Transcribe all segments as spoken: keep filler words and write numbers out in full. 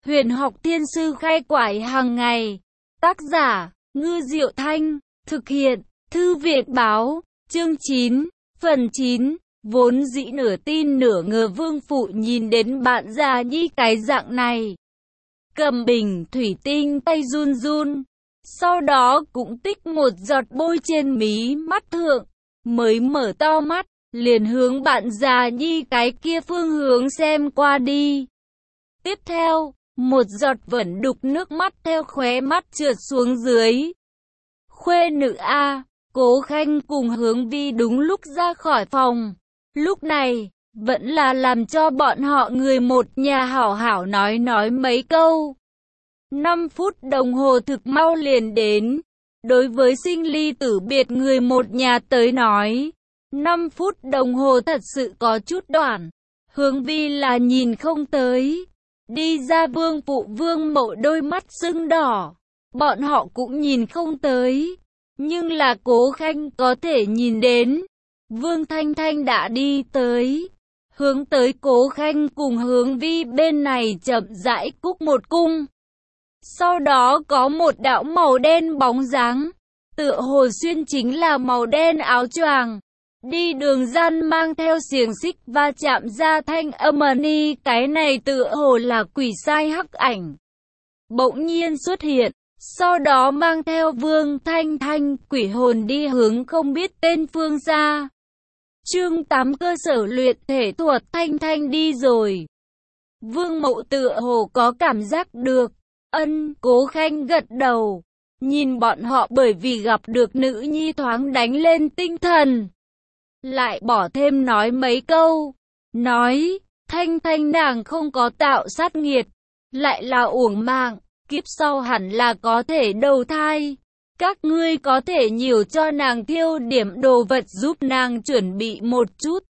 Huyền học thiên sư khai quải hàng ngày. Tác giả, Ngư Diệu Thanh. Thực hiện, Thư viện báo. Chương chín, phần chín. Vốn dĩ nửa tin nửa ngờ Vương Phụ nhìn đến bạn già nhi cái dạng này. Cầm bình thủy tinh tay run run. Sau đó cũng tích một giọt bôi trên mí mắt thượng. Mới mở to mắt, liền hướng bạn già nhi cái kia phương hướng xem qua đi. Tiếp theo, một giọt vẫn đục nước mắt theo khóe mắt trượt xuống dưới. Khuê nữ A, Cố Khanh cùng Hướng Vi đúng lúc ra khỏi phòng. Lúc này, vẫn là làm cho bọn họ người một nhà hảo hảo nói nói mấy câu. Năm phút đồng hồ thực mau liền đến. Đối với sinh ly tử biệt người một nhà tới nói, năm phút đồng hồ thật sự có chút đoạn. Hướng Vi là nhìn không tới. Đi ra Vương Phụ Vương Mậu đôi mắt sưng đỏ. Bọn họ cũng nhìn không tới. Nhưng là Cố Khanh có thể nhìn đến. Vương Thanh Thanh đã đi tới. Hướng tới Cố Khanh cùng Hướng Vi bên này chậm rãi cúc một cung. Sau đó có một đạo màu đen bóng dáng. Tựa hồ xuyên chính là màu đen áo choàng. Đi đường gian mang theo xiềng xích va chạm ra thanh âm ni, cái này tựa hồ là quỷ sai hắc ảnh. Bỗng nhiên xuất hiện, sau đó mang theo Vương Thanh Thanh quỷ hồn đi hướng không biết tên phương xa. Chương tám cơ sở luyện thể thuật. Thanh Thanh đi rồi. Vương Mậu tựa hồ có cảm giác được. Ân, Cố Khanh gật đầu. Nhìn bọn họ bởi vì gặp được nữ nhi thoáng đánh lên tinh thần. Lại bỏ thêm nói mấy câu. Nói, Thanh Thanh nàng không có tạo sát nghiệt. Lại là uổng mạng, kiếp sau hẳn là có thể đầu thai. Các ngươi có thể nhiều cho nàng thiêu điểm đồ vật giúp nàng chuẩn bị một chút.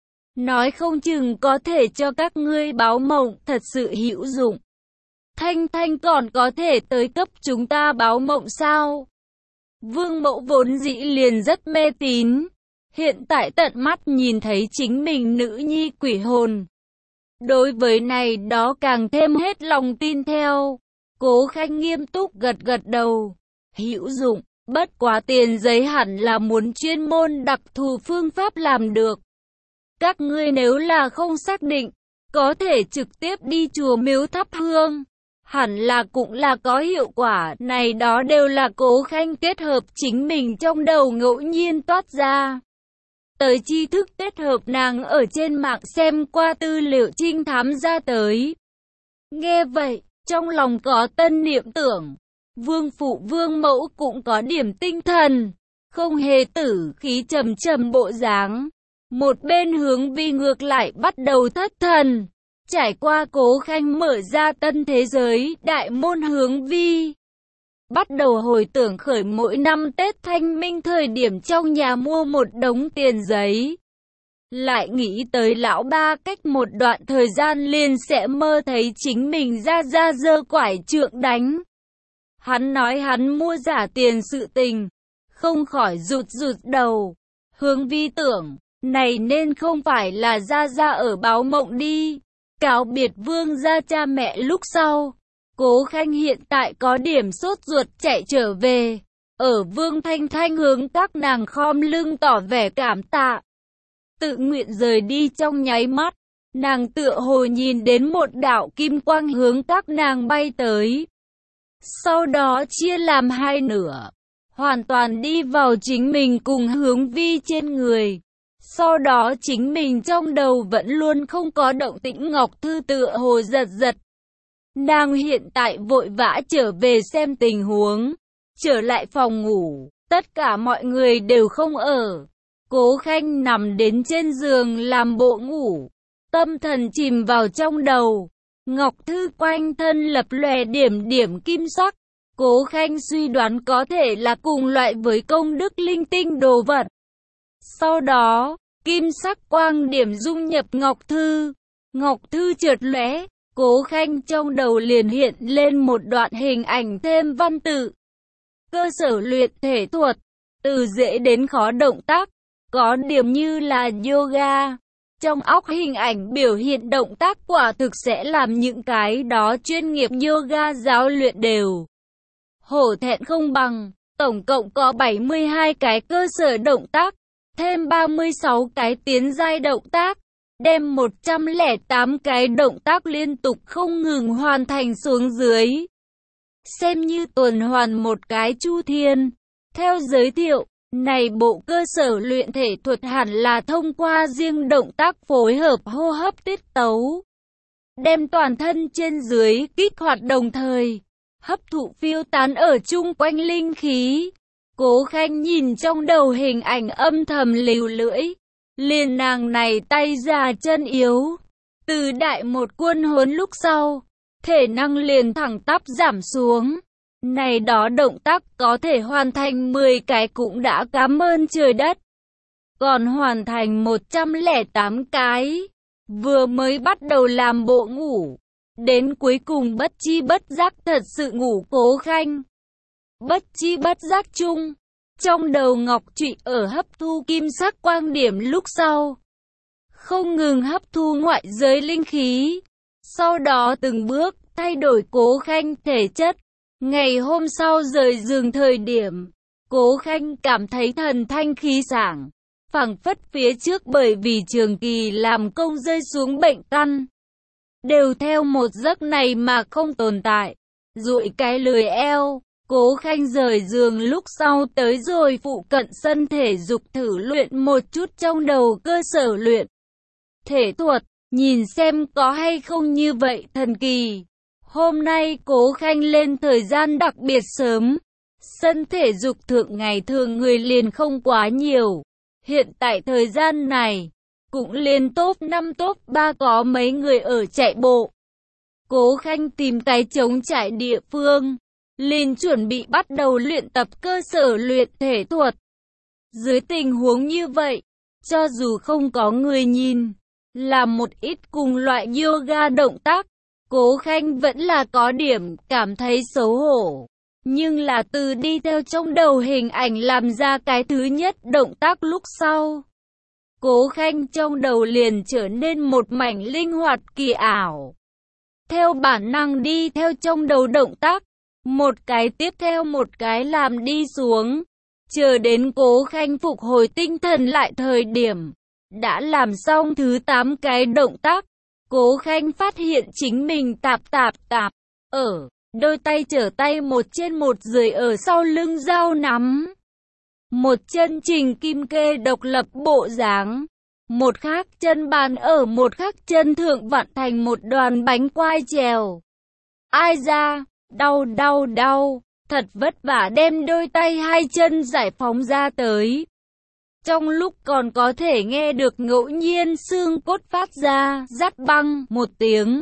Nói không chừng có thể cho các ngươi báo mộng thật sự hữu dụng. Thanh Thanh còn có thể tới cấp chúng ta báo mộng sao? Vương Mậu vốn dĩ liền rất mê tín. Hiện tại tận mắt nhìn thấy chính mình nữ nhi quỷ hồn. Đối với này đó càng thêm hết lòng tin theo. Cố Khanh nghiêm túc gật gật đầu. Hữu dụng, bất quá tiền giấy hẳn là muốn chuyên môn đặc thù phương pháp làm được. Các ngươi nếu là không xác định, có thể trực tiếp đi chùa miếu thắp hương. Hẳn là cũng là có hiệu quả, này đó đều là Cố Khanh kết hợp chính mình trong đầu ngẫu nhiên toát ra. Tới tri thức kết hợp nàng ở trên mạng xem qua tư liệu trinh thám ra tới. Nghe vậy, trong lòng có tân niệm tưởng. Vương Phụ Vương Mẫu cũng có điểm tinh thần, không hề tử khí trầm trầm bộ dáng. Một bên Hướng Vi ngược lại bắt đầu thất thần. Trải qua Cố Khanh mở ra tân thế giới, đại môn Hướng Vi. Bắt đầu hồi tưởng khởi mỗi năm Tết Thanh Minh thời điểm trong nhà mua một đống tiền giấy. Lại nghĩ tới lão ba cách một đoạn thời gian liền sẽ mơ thấy chính mình ra ra giơ quải trượng đánh. Hắn nói hắn mua giả tiền sự tình, không khỏi rụt rụt đầu. Hướng Vi tưởng, này nên không phải là ra ra ở báo mộng đi. Cáo biệt Vương gia cha mẹ lúc sau, Cố Khanh hiện tại có điểm sốt ruột chạy trở về. Ở Vương Thanh Thanh hướng các nàng khom lưng tỏ vẻ cảm tạ. Tự nguyện rời đi trong nháy mắt, nàng tựa hồ nhìn đến một đạo kim quang hướng các nàng bay tới. Sau đó chia làm hai nửa, hoàn toàn đi vào chính mình cùng Hướng Vi trên người. Sau đó chính mình trong đầu vẫn luôn không có động tĩnh Ngọc Thư tựa hồ giật giật. Nàng hiện tại vội vã trở về xem tình huống. Trở lại phòng ngủ, tất cả mọi người đều không ở. Cố Khanh nằm đến trên giường làm bộ ngủ. Tâm thần chìm vào trong đầu. Ngọc Thư quanh thân lập lòe điểm điểm kim sắc. Cố Khanh suy đoán có thể là cùng loại với công đức linh tinh đồ vật. Sau đó, kim sắc quang điểm dung nhập Ngọc Thư. Ngọc Thư chợt lóe, Cố Khanh trong đầu liền hiện lên một đoạn hình ảnh thêm văn tự. Cơ sở luyện thể thuật, từ dễ đến khó động tác, có điểm như là yoga. Trong óc hình ảnh biểu hiện động tác quả thực sẽ làm những cái đó chuyên nghiệp yoga giáo luyện đều hổ thẹn không bằng. Tổng cộng có bảy mươi hai cái cơ sở động tác, thêm ba mươi sáu cái tiến giai động tác, đem một trăm lẻ tám cái động tác liên tục không ngừng hoàn thành xuống dưới. Xem như tuần hoàn một cái chu thiên. Theo giới thiệu, này bộ cơ sở luyện thể thuật hẳn là thông qua riêng động tác phối hợp hô hấp tiết tấu, đem toàn thân trên dưới kích hoạt đồng thời hấp thụ phiêu tán ở chung quanh linh khí. Cố Khanh nhìn trong đầu hình ảnh âm thầm líu lưỡi, liền nàng này tay già chân yếu, từ đại một quân huấn lúc sau, thể năng liền thẳng tắp giảm xuống. Này đó động tác có thể hoàn thành mười cái cũng đã cảm ơn trời đất. Còn hoàn thành một trăm lẻ tám cái, vừa mới bắt đầu làm bộ ngủ, đến cuối cùng bất chi bất giác thật sự ngủ Cố Khanh. Bất chi bất giác chung, trong đầu ngọc trụy ở hấp thu kim sắc quang điểm lúc sau, không ngừng hấp thu ngoại giới linh khí, sau đó từng bước thay đổi Cố Khanh thể chất. Ngày hôm sau rời giường thời điểm, Cố Khanh cảm thấy thần thanh khí sảng, phảng phất phía trước bởi vì trường kỳ làm công rơi xuống bệnh căn, đều theo một giấc này mà không tồn tại. Duỗi cái lười eo, Cố Khanh rời giường lúc sau tới rồi phụ cận sân thể dục thử luyện một chút trong đầu cơ sở luyện thể thuật, nhìn xem có hay không như vậy thần kỳ. Hôm nay Cố Khanh lên thời gian đặc biệt sớm, sân thể dục thượng ngày thường người liền không quá nhiều. Hiện tại thời gian này, cũng liền top năm top ba có mấy người ở chạy bộ. Cố Khanh tìm cái trống trải địa phương, liền chuẩn bị bắt đầu luyện tập cơ sở luyện thể thuật. Dưới tình huống như vậy, cho dù không có người nhìn, làm một ít cùng loại yoga động tác, Cố Khanh vẫn là có điểm cảm thấy xấu hổ. Nhưng là từ đi theo trong đầu hình ảnh làm ra cái thứ nhất động tác lúc sau, Cố Khanh trong đầu liền trở nên một mảnh linh hoạt kỳ ảo. Theo bản năng đi theo trong đầu động tác, một cái tiếp theo một cái làm đi xuống. Chờ đến Cố Khanh phục hồi tinh thần lại thời điểm, đã làm xong thứ tám cái động tác. Cố Khanh phát hiện chính mình tạp tạp tạp, ở, đôi tay trở tay một trên một dưới ở sau lưng dao nắm. Một chân trình kim kê độc lập bộ dáng, một khác chân bàn ở một khác chân thượng vặn thành một đoàn bánh quai trèo. Ai da, đau đau đau, thật vất vả đem đôi tay hai chân giải phóng ra tới. Trong lúc còn có thể nghe được ngẫu nhiên xương cốt phát ra rát băng một tiếng.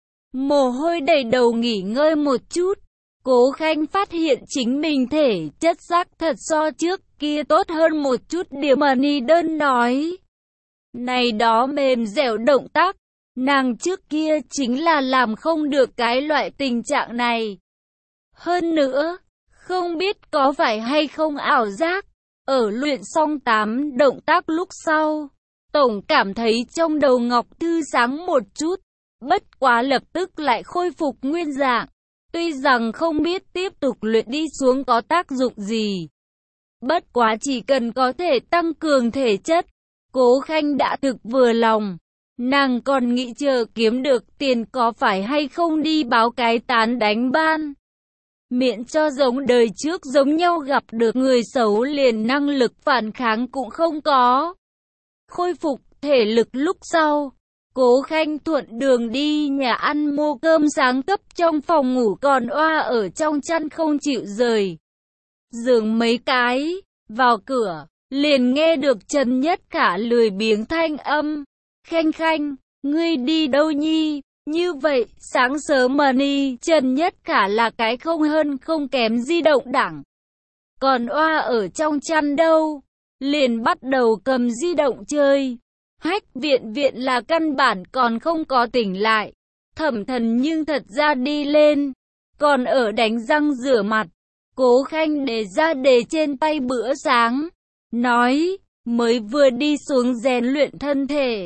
Mồ hôi đầy đầu nghỉ ngơi một chút. Cố Khanh phát hiện chính mình thể chất xác thật so trước kia tốt hơn một chút điểm mà ni đơn nói. Này đó mềm dẻo động tác, nàng trước kia chính là làm không được cái loại tình trạng này. Hơn nữa, không biết có phải hay không ảo giác. Ở luyện xong tám động tác lúc sau, tổng cảm thấy trong đầu ngọc thư sáng một chút, bất quá lập tức lại khôi phục nguyên dạng. Tuy rằng không biết tiếp tục luyện đi xuống có tác dụng gì, bất quá chỉ cần có thể tăng cường thể chất, Cố Khanh đã thực vừa lòng. Nàng còn nghĩ chờ kiếm được tiền có phải hay không đi báo cái tán đánh ban. Miễn cho giống đời trước giống nhau gặp được người xấu liền năng lực phản kháng cũng không có. Khôi phục thể lực lúc sau, Cố Khanh thuận đường đi nhà ăn mua cơm sáng cấp trong phòng ngủ còn oa ở trong chăn không chịu rời. Giường mấy cái, vào cửa, liền nghe được Trần Nhất Khả lười biếng thanh âm. Khanh Khanh, ngươi đi đâu nhi? Như vậy, sáng sớm mà đi, Trần Nhất Khả là cái không hơn không kém di động đẳng. Còn oa ở trong chăn đâu, liền bắt đầu cầm di động chơi. Hách viện viện là căn bản còn không có tỉnh lại. Thẩm Thần nhưng thật ra đi lên, còn ở đánh răng rửa mặt. Cố Khanh để ra đề trên tay bữa sáng, nói, mới vừa đi xuống rèn luyện thân thể.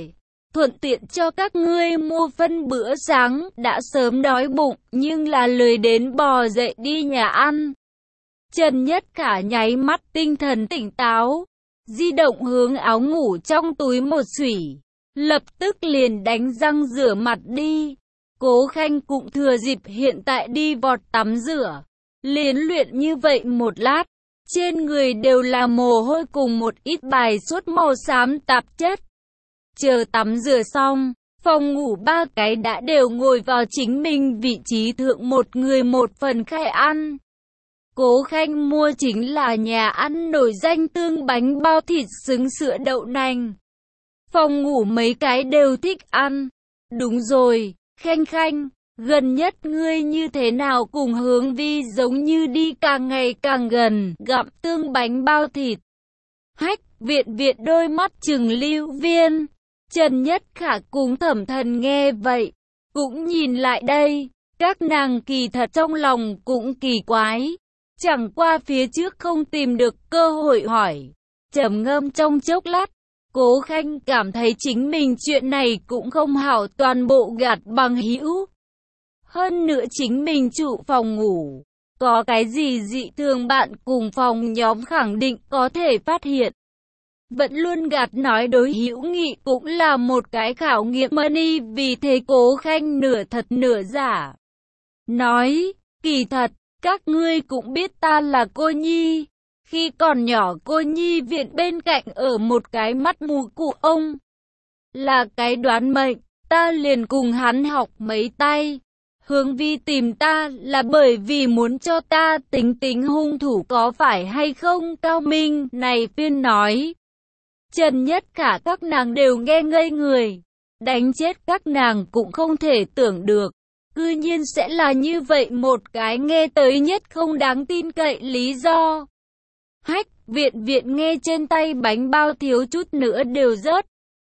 thuận tiện cho các ngươi mua phân bữa sáng, đã sớm đói bụng, nhưng là lười đến bò dậy đi nhà ăn. Trần Nhất Khả nháy mắt tinh thần tỉnh táo, di động hướng áo ngủ trong túi một xủy, lập tức liền đánh răng rửa mặt đi. Cố Khanh cũng thừa dịp hiện tại đi vọt tắm rửa, liền luyện như vậy một lát, trên người đều là mồ hôi cùng một ít bài xuất màu xám tạp chất. Chờ tắm rửa xong, phòng ngủ ba cái đã đều ngồi vào chính mình vị trí thượng, một người một phần khai ăn. Cố Khanh mua chính là nhà ăn nổi danh tương bánh bao thịt xứng sữa đậu nành. Phòng ngủ mấy cái đều thích ăn. Đúng rồi, Khanh Khanh, gần nhất ngươi như thế nào cùng Hướng Vi giống như đi càng ngày càng gần, gặm tương bánh bao thịt. Hách Viện Viện đôi mắt trừng lưu viên. Trần Nhất Khả cùng Thẩm Thần nghe vậy, cũng nhìn lại đây, các nàng kỳ thật trong lòng cũng kỳ quái. Chẳng qua phía trước không tìm được cơ hội hỏi. Trầm ngâm trong chốc lát, Cố Khanh cảm thấy chính mình chuyện này cũng không hảo toàn bộ gạt bằng hữu. Hơn nữa chính mình trụ phòng ngủ, có cái gì dị thường bạn cùng phòng nhóm khẳng định có thể phát hiện. Vẫn luôn gạt nói đối hữu nghị cũng là một cái khảo nghiệm money, vì thế Cố Khanh nửa thật nửa giả. Nói, kỳ thật, các ngươi cũng biết ta là cô nhi. Khi còn nhỏ cô nhi viện bên cạnh ở một cái mắt mù cụ ông. Là cái đoán mệnh, ta liền cùng hắn học mấy tay. Hướng Vi tìm ta là bởi vì muốn cho ta tính tính hung thủ có phải hay không. Cao Minh này phiên nói. Trần Nhất Khả các nàng đều nghe ngây người. Đánh chết các nàng cũng không thể tưởng được. Cư nhiên sẽ là như vậy một cái nghe tới nhất không đáng tin cậy lý do. Hách Viện Viện nghe trên tay bánh bao thiếu chút nữa đều rớt.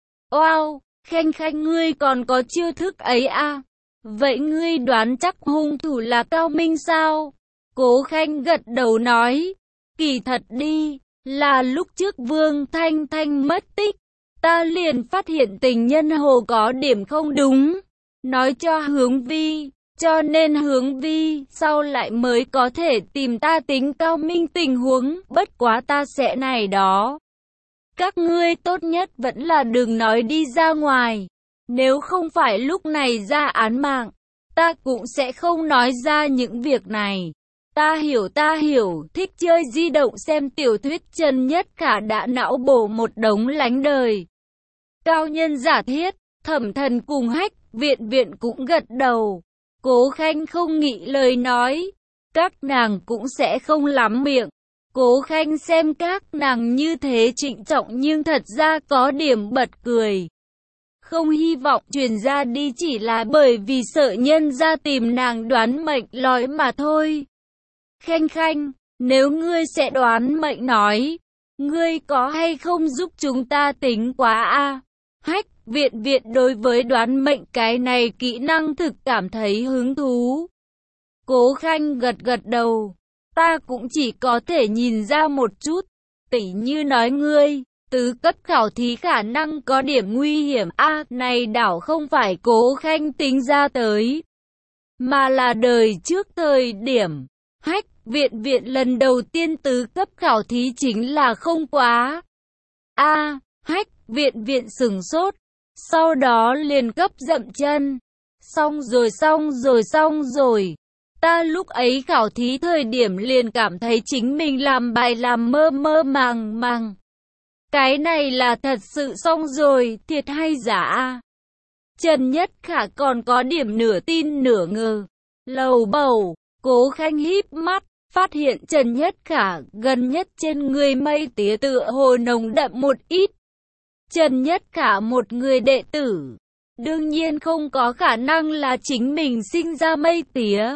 Wow, Khanh Khanh ngươi còn có chiêu thức ấy à? Vậy ngươi đoán chắc hung thủ là Cao Minh sao? Cố Khanh gật đầu nói. Kỳ thật đi, là lúc trước Vương Thanh Thanh mất tích, ta liền phát hiện tình nhân Hồ có điểm không đúng. Nói cho Hướng Vi, cho nên Hướng Vi sau lại mới có thể tìm ta tính Cao Minh tình huống, bất quá ta sẽ này đó. Các ngươi tốt nhất vẫn là đừng nói đi ra ngoài, nếu không phải lúc này ra án mạng, ta cũng sẽ không nói ra những việc này. Ta hiểu ta hiểu, thích chơi di động xem tiểu thuyết. Trần Nhất Khả đã não bổ một đống lánh đời. Cao nhân giả thiết, Thẩm Thần cùng Hách Viện Viện cũng gật đầu. Cố Khanh không nghĩ lời nói, các nàng cũng sẽ không lắm miệng. Cố Khanh xem các nàng như thế trịnh trọng nhưng thật ra có điểm bật cười. Không hy vọng truyền ra đi chỉ là bởi vì sợ nhân ra tìm nàng đoán mệnh lói mà thôi. Khanh Khanh, nếu ngươi sẽ đoán mệnh nói, ngươi có hay không giúp chúng ta tính quá a? Hách Viện Viện đối với đoán mệnh cái này kỹ năng thực cảm thấy hứng thú. Cố Khanh gật gật đầu, ta cũng chỉ có thể nhìn ra một chút, tỉ như nói ngươi, tứ cấp khảo thí khả năng có điểm nguy hiểm a, à, này đảo không phải Cố Khanh tính ra tới, mà là đời trước thời điểm. Hách Viện Viện lần đầu tiên tứ cấp khảo thí chính là không quá. A, à, Hách Viện Viện sửng sốt, sau đó liền cấp dậm chân. Xong rồi xong rồi xong rồi. Ta lúc ấy khảo thí thời điểm liền cảm thấy chính mình làm bài làm mơ mơ màng màng. Cái này là thật sự xong rồi, thiệt hay giả? Trần Nhất Khả còn có điểm nửa tin nửa ngờ. Lầu bầu, Cố Khanh híp mắt, phát hiện Trần Nhất Khả gần nhất trên người mây tía tựa hồ nồng đậm một ít. Trần Nhất Khả một người đệ tử, đương nhiên không có khả năng là chính mình sinh ra mây tía.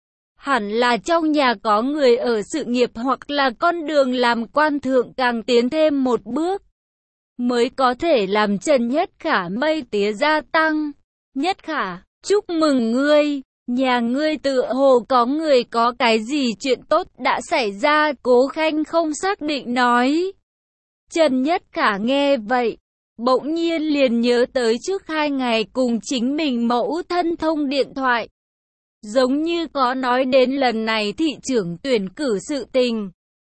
Hẳn là trong nhà có người ở sự nghiệp hoặc là con đường làm quan thượng càng tiến thêm một bước, mới có thể làm Trần Nhất Khả mây tía gia tăng. Nhất Khả, chúc mừng ngươi, nhà ngươi tựa hồ có người có cái gì chuyện tốt đã xảy ra. Cố Khanh không xác định nói. Trần Nhất Khả nghe vậy, bỗng nhiên liền nhớ tới trước hai ngày cùng chính mình mẫu thân thông điện thoại. Giống như có nói đến lần này thị trưởng tuyển cử sự tình.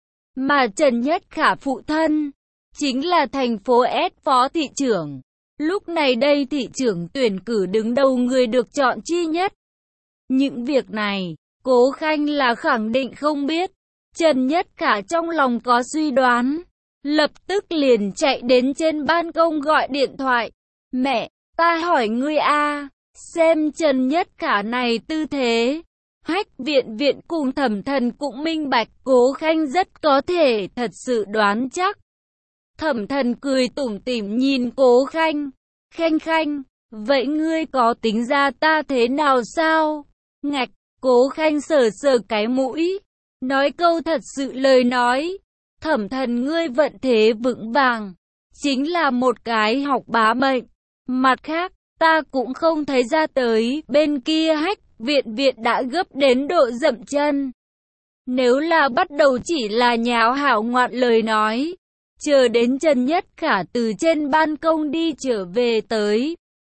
Mà Trần Nhất Khả phụ thân, chính là thành phố S phó thị trưởng. Lúc này đây thị trưởng tuyển cử đứng đầu người được chọn chi nhất. Những việc này, Cố Khanh là khẳng định không biết. Trần Nhất Khả trong lòng có suy đoán. Lập tức liền chạy đến trên ban công gọi điện thoại. Mẹ, ta hỏi ngươi a, xem Trần Nhất Khả này tư thế. Hách viện viện cùng Thẩm Thần cũng minh bạch Cố Khanh rất có thể thật sự đoán chắc. Thẩm Thần cười tủm tỉm nhìn Cố Khanh. Khanh Khanh, vậy ngươi có tính ra ta thế nào sao? Ngạch, Cố Khanh sờ sờ cái mũi. Nói câu thật sự lời nói. Thẩm Thần ngươi vận thế vững vàng. Chính là một cái học bá mệnh. Mặt khác, ta cũng không thấy ra tới bên kia Hách viện viện đã gấp đến độ dậm chân. Nếu là bắt đầu chỉ là nháo hảo ngoạn lời nói. Chờ đến Trần Nhất Khả từ trên ban công đi trở về tới.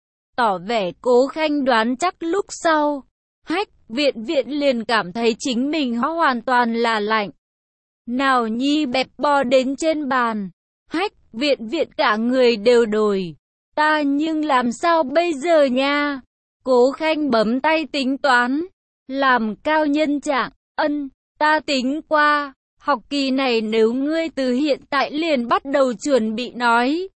Tỏ vẻ Cố Khanh đoán chắc lúc sau. Hách viện viện liền cảm thấy chính mình hoàn toàn là lạnh. Nào nhi bẹp bò đến trên bàn. Hách viện viện cả người đều đổi. Ta nhưng làm sao bây giờ nha? Cố Khanh bấm tay tính toán. Làm cao nhân trạng. Ân, ta tính qua. Học kỳ này nếu ngươi từ hiện tại liền bắt đầu chuẩn bị nói.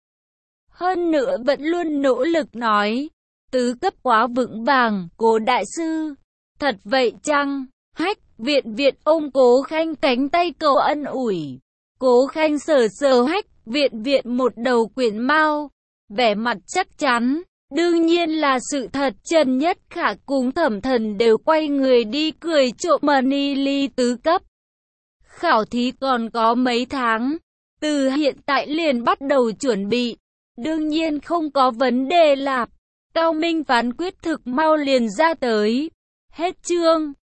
Hơn nữa vẫn luôn nỗ lực nói. Tứ cấp quá vững vàng, Cố đại sư. Thật vậy chăng? Hách viện viện ôm Cố Khanh cánh tay cầu ân ủi. Cố Khanh sờ sờ Hách viện viện một đầu quyển mao. Vẻ mặt chắc chắn. Đương nhiên là sự thật. Trần Nhất Khả cùng Thẩm Thần đều quay người đi cười trộm mani ly tứ cấp. Khảo thí còn có mấy tháng. Từ hiện tại liền bắt đầu chuẩn bị. Đương nhiên không có vấn đề lạp. Cao Minh phán quyết thực mau liền ra tới. Hết chương.